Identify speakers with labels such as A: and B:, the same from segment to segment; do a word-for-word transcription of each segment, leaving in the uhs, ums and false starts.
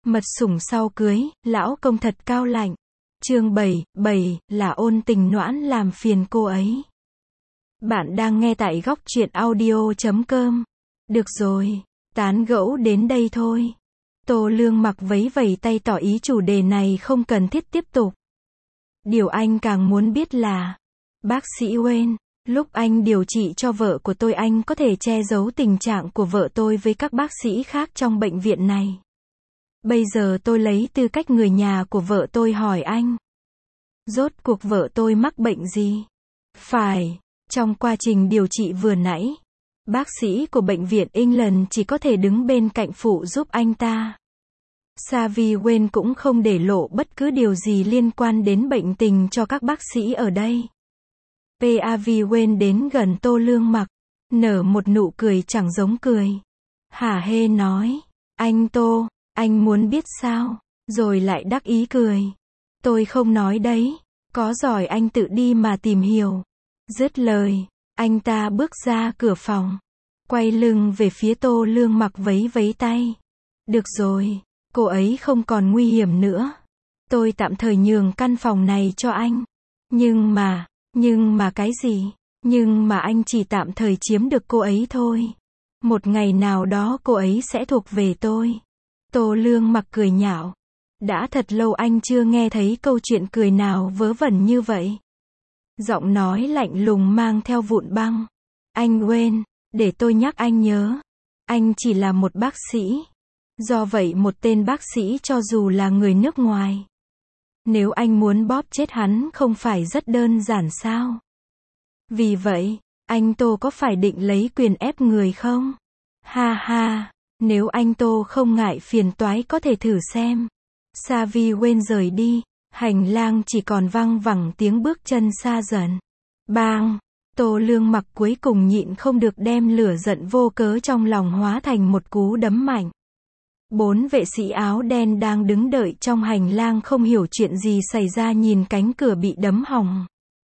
A: Mật sủng sau cưới, lão công thật cao lạnh. Chương bảy, bảy, là ôn tình noãn làm phiền cô ấy. Bạn đang nghe tại góc truyện audio chấm com. Được rồi, tán gẫu đến đây thôi. Tô Lương Mặc vẫy vẫy tay tỏ ý chủ đề này không cần thiết tiếp tục. Điều anh càng muốn biết là, bác sĩ Wayne, lúc anh điều trị cho vợ của tôi anh có thể che giấu tình trạng của vợ tôi với các bác sĩ khác trong bệnh viện này. Bây giờ tôi lấy tư cách người nhà của vợ tôi hỏi anh. Rốt cuộc vợ tôi mắc bệnh gì? Phải, trong quá trình điều trị vừa nãy, bác sĩ của bệnh viện England chỉ có thể đứng bên cạnh phụ giúp anh ta. Savvy Wayne cũng không để lộ bất cứ điều gì liên quan đến bệnh tình cho các bác sĩ ở đây. Pav Wayne đến gần Tô Lương Mặc, nở một nụ cười chẳng giống cười. Hả hê nói, anh Tô, anh muốn biết sao? Rồi lại đắc ý cười. Tôi không nói đấy, có giỏi anh tự đi mà tìm hiểu. Dứt lời, anh ta bước ra cửa phòng, quay lưng về phía Tô Lương Mặc vẫy vẫy tay. Được rồi, cô ấy không còn nguy hiểm nữa. Tôi tạm thời nhường căn phòng này cho anh. Nhưng mà, nhưng mà cái gì? Nhưng mà anh chỉ tạm thời chiếm được cô ấy thôi. Một ngày nào đó cô ấy sẽ thuộc về tôi. Tô Lương Mặc cười nhạo. Đã thật lâu anh chưa nghe thấy câu chuyện cười nào vớ vẩn như vậy. Giọng nói lạnh lùng mang theo vụn băng. Anh Wayne, để tôi nhắc anh nhớ. Anh chỉ là một bác sĩ. Do vậy một tên bác sĩ cho dù là người nước ngoài, nếu anh muốn bóp chết hắn không phải rất đơn giản sao? Vì vậy, anh Tô có phải định lấy quyền ép người không? Ha ha, nếu anh Tô không ngại phiền toái có thể thử xem. Savvy Wayne rời đi, hành lang chỉ còn văng vẳng tiếng bước chân xa dần. Bang! Tô Lương Mặc cuối cùng nhịn không được đem lửa giận vô cớ trong lòng hóa thành một cú đấm mạnh. Bốn vệ sĩ áo đen đang đứng đợi trong hành lang không hiểu chuyện gì xảy ra nhìn cánh cửa bị đấm hỏng.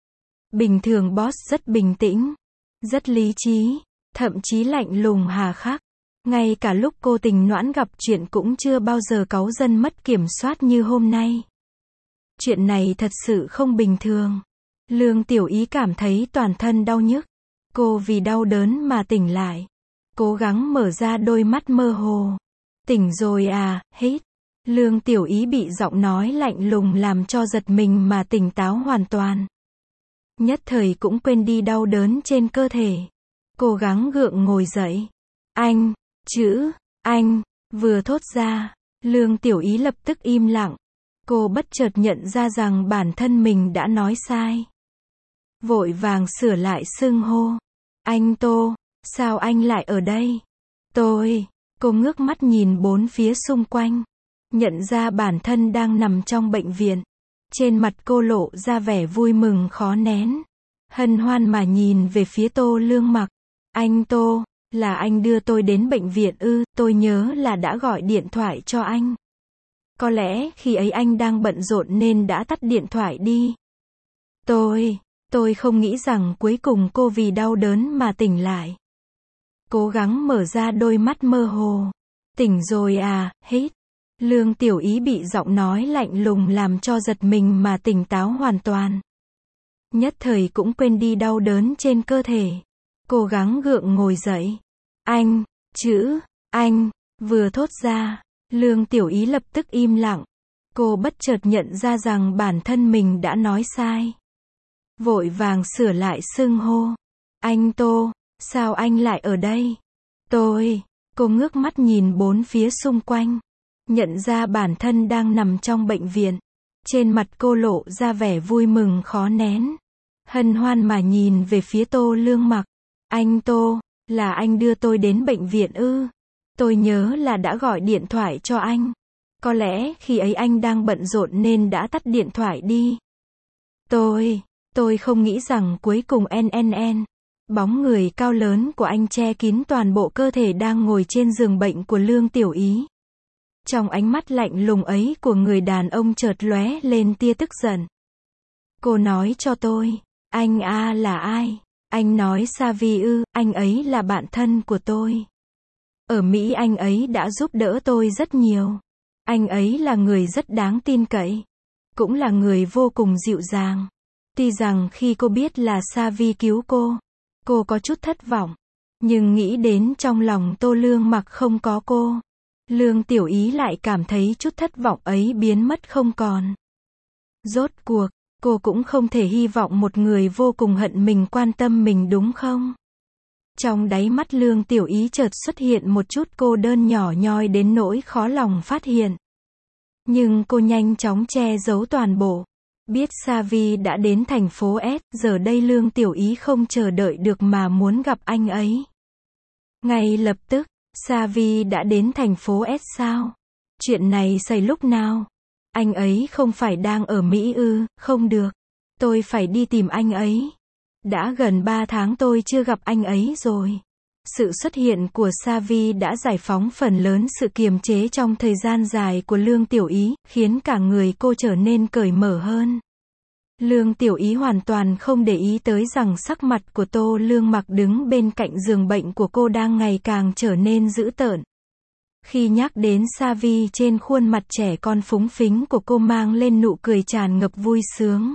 A: Bình thường boss rất bình tĩnh, rất lý trí, thậm chí lạnh lùng hà khắc. Ngay cả lúc cô tình noãn gặp chuyện cũng chưa bao giờ cáu dân mất kiểm soát như hôm nay. Chuyện này thật sự không bình thường. Lương Tiểu Ý cảm thấy toàn thân đau nhức. Cô vì đau đớn mà tỉnh lại. Cố gắng mở ra đôi mắt mơ hồ. Tỉnh rồi à, hít. Lương Tiểu Ý bị giọng nói lạnh lùng làm cho giật mình mà tỉnh táo hoàn toàn. Nhất thời cũng quên đi đau đớn trên cơ thể. Cố gắng gượng ngồi dậy. Anh, chữ, anh, vừa thốt ra, Lương Tiểu Ý lập tức im lặng. Cô bất chợt nhận ra rằng bản thân mình đã nói sai. Vội vàng sửa lại xưng hô. Anh Tô, sao anh lại ở đây? Tôi, cô ngước mắt nhìn bốn phía xung quanh. Nhận ra bản thân đang nằm trong bệnh viện. Trên mặt cô lộ ra vẻ vui mừng khó nén. Hân hoan mà nhìn về phía Tô Lương Mặc. Anh Tô, là anh đưa tôi đến bệnh viện ư? Tôi nhớ là đã gọi điện thoại cho anh. Có lẽ khi ấy anh đang bận rộn nên đã tắt điện thoại đi. Tôi, tôi không nghĩ rằng cuối cùng cô vì đau đớn mà tỉnh lại. Cố gắng mở ra đôi mắt mơ hồ. Tỉnh rồi à, hít. Lương Tiểu Ý bị giọng nói lạnh lùng làm cho giật mình mà tỉnh táo hoàn toàn. Nhất thời cũng quên đi đau đớn trên cơ thể. Cố gắng gượng ngồi dậy. Anh, chữ, anh, vừa thốt ra, Lương Tiểu Ý lập tức im lặng. Cô bất chợt nhận ra rằng bản thân mình đã nói sai. Vội vàng sửa lại xưng hô. Anh Tô, sao anh lại ở đây? Tôi, cô ngước mắt nhìn bốn phía xung quanh. Nhận ra bản thân đang nằm trong bệnh viện. Trên mặt cô lộ ra vẻ vui mừng khó nén. Hân hoan mà nhìn về phía Tô Lương Mặc. Anh Tô, là anh đưa tôi đến bệnh viện ư? Tôi nhớ là đã gọi điện thoại cho anh. Có lẽ khi ấy anh đang bận rộn nên đã tắt điện thoại đi. Tôi, tôi không nghĩ rằng cuối cùng nnn. Bóng người cao lớn của anh che kín toàn bộ cơ thể đang ngồi trên giường bệnh của Lương Tiểu Ý. Trong ánh mắt lạnh lùng ấy của người đàn ông chợt lóe lên tia tức giận. Cô nói cho tôi, anh a là ai? Anh nói Savvy ư? Anh ấy là bạn thân của tôi. Ở Mỹ anh ấy đã giúp đỡ tôi rất nhiều. Anh ấy là người rất đáng tin cậy. Cũng là người vô cùng dịu dàng. Tuy rằng khi cô biết là Sa Vi cứu cô, cô có chút thất vọng. Nhưng nghĩ đến trong lòng Tô Lương Mặc không có cô, Lương Tiểu Ý lại cảm thấy chút thất vọng ấy biến mất không còn. Rốt cuộc, cô cũng không thể hy vọng một người vô cùng hận mình quan tâm mình đúng không? Trong đáy mắt Lương Tiểu Ý chợt xuất hiện một chút cô đơn nhỏ nhoi đến nỗi khó lòng phát hiện. Nhưng cô nhanh chóng che giấu toàn bộ. Biết Sa Vi đã đến thành phố S, giờ đây Lương Tiểu Ý không chờ đợi được mà muốn gặp anh ấy. Ngay lập tức, Sa Vi đã đến thành phố S sao? Chuyện này xảy lúc nào? Anh ấy không phải đang ở Mỹ ư? Không được. Tôi phải đi tìm anh ấy. Đã gần ba tháng tôi chưa gặp anh ấy rồi. Sự xuất hiện của Sa Vi đã giải phóng phần lớn sự kiềm chế trong thời gian dài của Lương Tiểu Ý, khiến cả người cô trở nên cởi mở hơn. Lương Tiểu Ý hoàn toàn không để ý tới rằng sắc mặt của Tô Lương Mặc đứng bên cạnh giường bệnh của cô đang ngày càng trở nên dữ tợn. Khi nhắc đến Sa Vi, trên khuôn mặt trẻ con phúng phính của cô mang lên nụ cười tràn ngập vui sướng.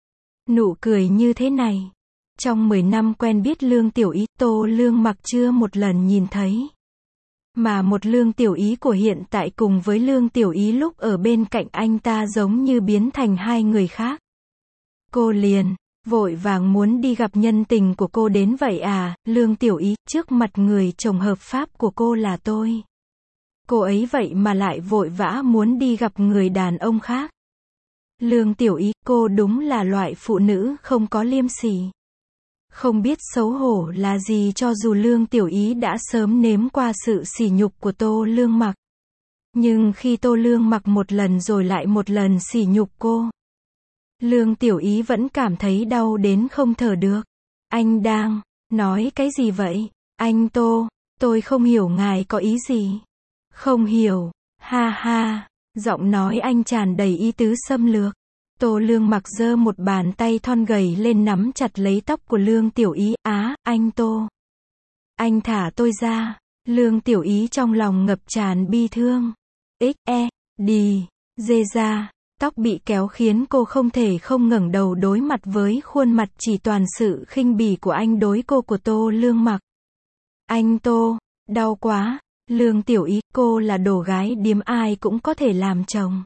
A: Nụ cười như thế này, trong mười năm quen biết Lương Tiểu Ý, Tô Lương Mặc chưa một lần nhìn thấy. Mà một Lương Tiểu Ý của hiện tại cùng với Lương Tiểu Ý lúc ở bên cạnh anh ta giống như biến thành hai người khác. Cô liền vội vàng muốn đi gặp nhân tình của cô đến vậy à? Lương Tiểu Ý, trước mặt người chồng hợp pháp của cô là tôi. Cô ấy vậy mà lại vội vã muốn đi gặp người đàn ông khác. Lương Tiểu Ý, cô đúng là loại phụ nữ không có liêm sỉ. Không biết xấu hổ là gì, cho dù Lương Tiểu Ý đã sớm nếm qua sự sỉ nhục của Tô Lương Mặc. Nhưng khi Tô Lương Mặc một lần rồi lại một lần sỉ nhục cô, Lương Tiểu Ý vẫn cảm thấy đau đến không thở được. Anh đang nói cái gì vậy? Anh Tô, tôi không hiểu ngài có ý gì. Không hiểu, ha ha, giọng nói anh tràn đầy ý tứ xâm lược. Tô Lương Mặc giơ một bàn tay thon gầy lên nắm chặt lấy tóc của Lương Tiểu Ý. Á, anh Tô, anh thả tôi ra. Lương Tiểu Ý trong lòng ngập tràn bi thương. X E D G ra, tóc bị kéo khiến cô không thể không ngẩng đầu đối mặt với khuôn mặt chỉ toàn sự khinh bỉ của anh đối cô của Tô Lương Mặc. Anh Tô, đau quá. Lương Tiểu Ý, cô là đồ gái điếm, ai cũng có thể làm chồng.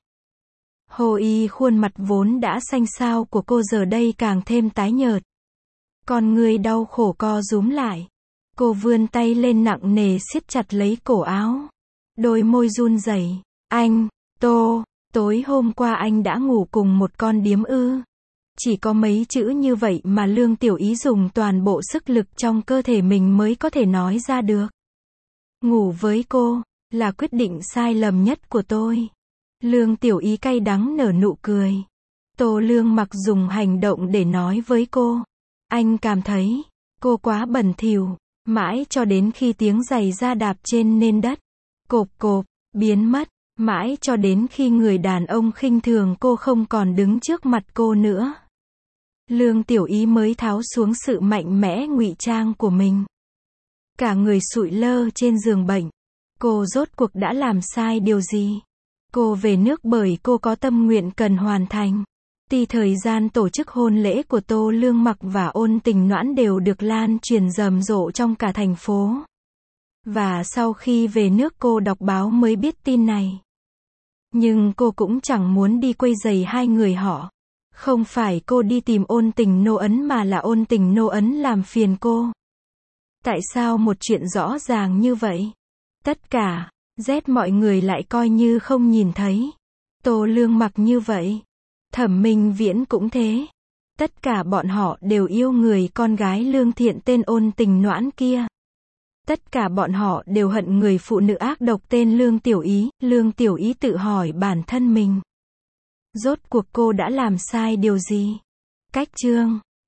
A: Hồ y khuôn mặt vốn đã xanh xao của cô giờ đây càng thêm tái nhợt. Con người đau khổ co rúm lại. Cô vươn tay lên nặng nề siết chặt lấy cổ áo. Đôi môi run rẩy. Anh, Tô, tối hôm qua anh đã ngủ cùng một con điếm ư? Chỉ có mấy chữ như vậy mà Lương Tiểu Ý dùng toàn bộ sức lực trong cơ thể mình mới có thể nói ra được. Ngủ với cô là quyết định sai lầm nhất của tôi. Lương Tiểu Ý cay đắng nở nụ cười. Tô Lương Mặc dùng hành động để nói với cô. Anh cảm thấy cô quá bẩn thỉu, mãi cho đến khi tiếng giày da đạp trên nền đất, cộp cộp, biến mất, mãi cho đến khi người đàn ông khinh thường cô không còn đứng trước mặt cô nữa. Lương Tiểu Ý mới tháo xuống sự mạnh mẽ ngụy trang của mình. Cả người sụi lơ trên giường bệnh. Cô rốt cuộc đã làm sai điều gì? Cô về nước bởi cô có tâm nguyện cần hoàn thành. Tuy thời gian tổ chức hôn lễ của Tô Lương Mặc và Ôn Tình Noãn đều được lan truyền rầm rộ trong cả thành phố. Và sau khi về nước cô đọc báo mới biết tin này. Nhưng cô cũng chẳng muốn đi quấy rầy hai người họ. Không phải cô đi tìm Ôn Tình Nô Ấn mà là Ôn Tình Nô Ấn làm phiền cô. Tại sao một chuyện rõ ràng như vậy? Tất cả, rét mọi người lại coi như không nhìn thấy. Tô Lương Mặc như vậy. Thẩm Minh Viễn cũng thế. Tất cả bọn họ đều yêu người con gái lương thiện tên Ôn Tình Noãn kia. Tất cả bọn họ đều hận người phụ nữ ác độc tên Lương Tiểu Ý. Lương Tiểu Ý tự hỏi bản thân mình. Rốt cuộc cô đã làm sai điều gì? Cách chương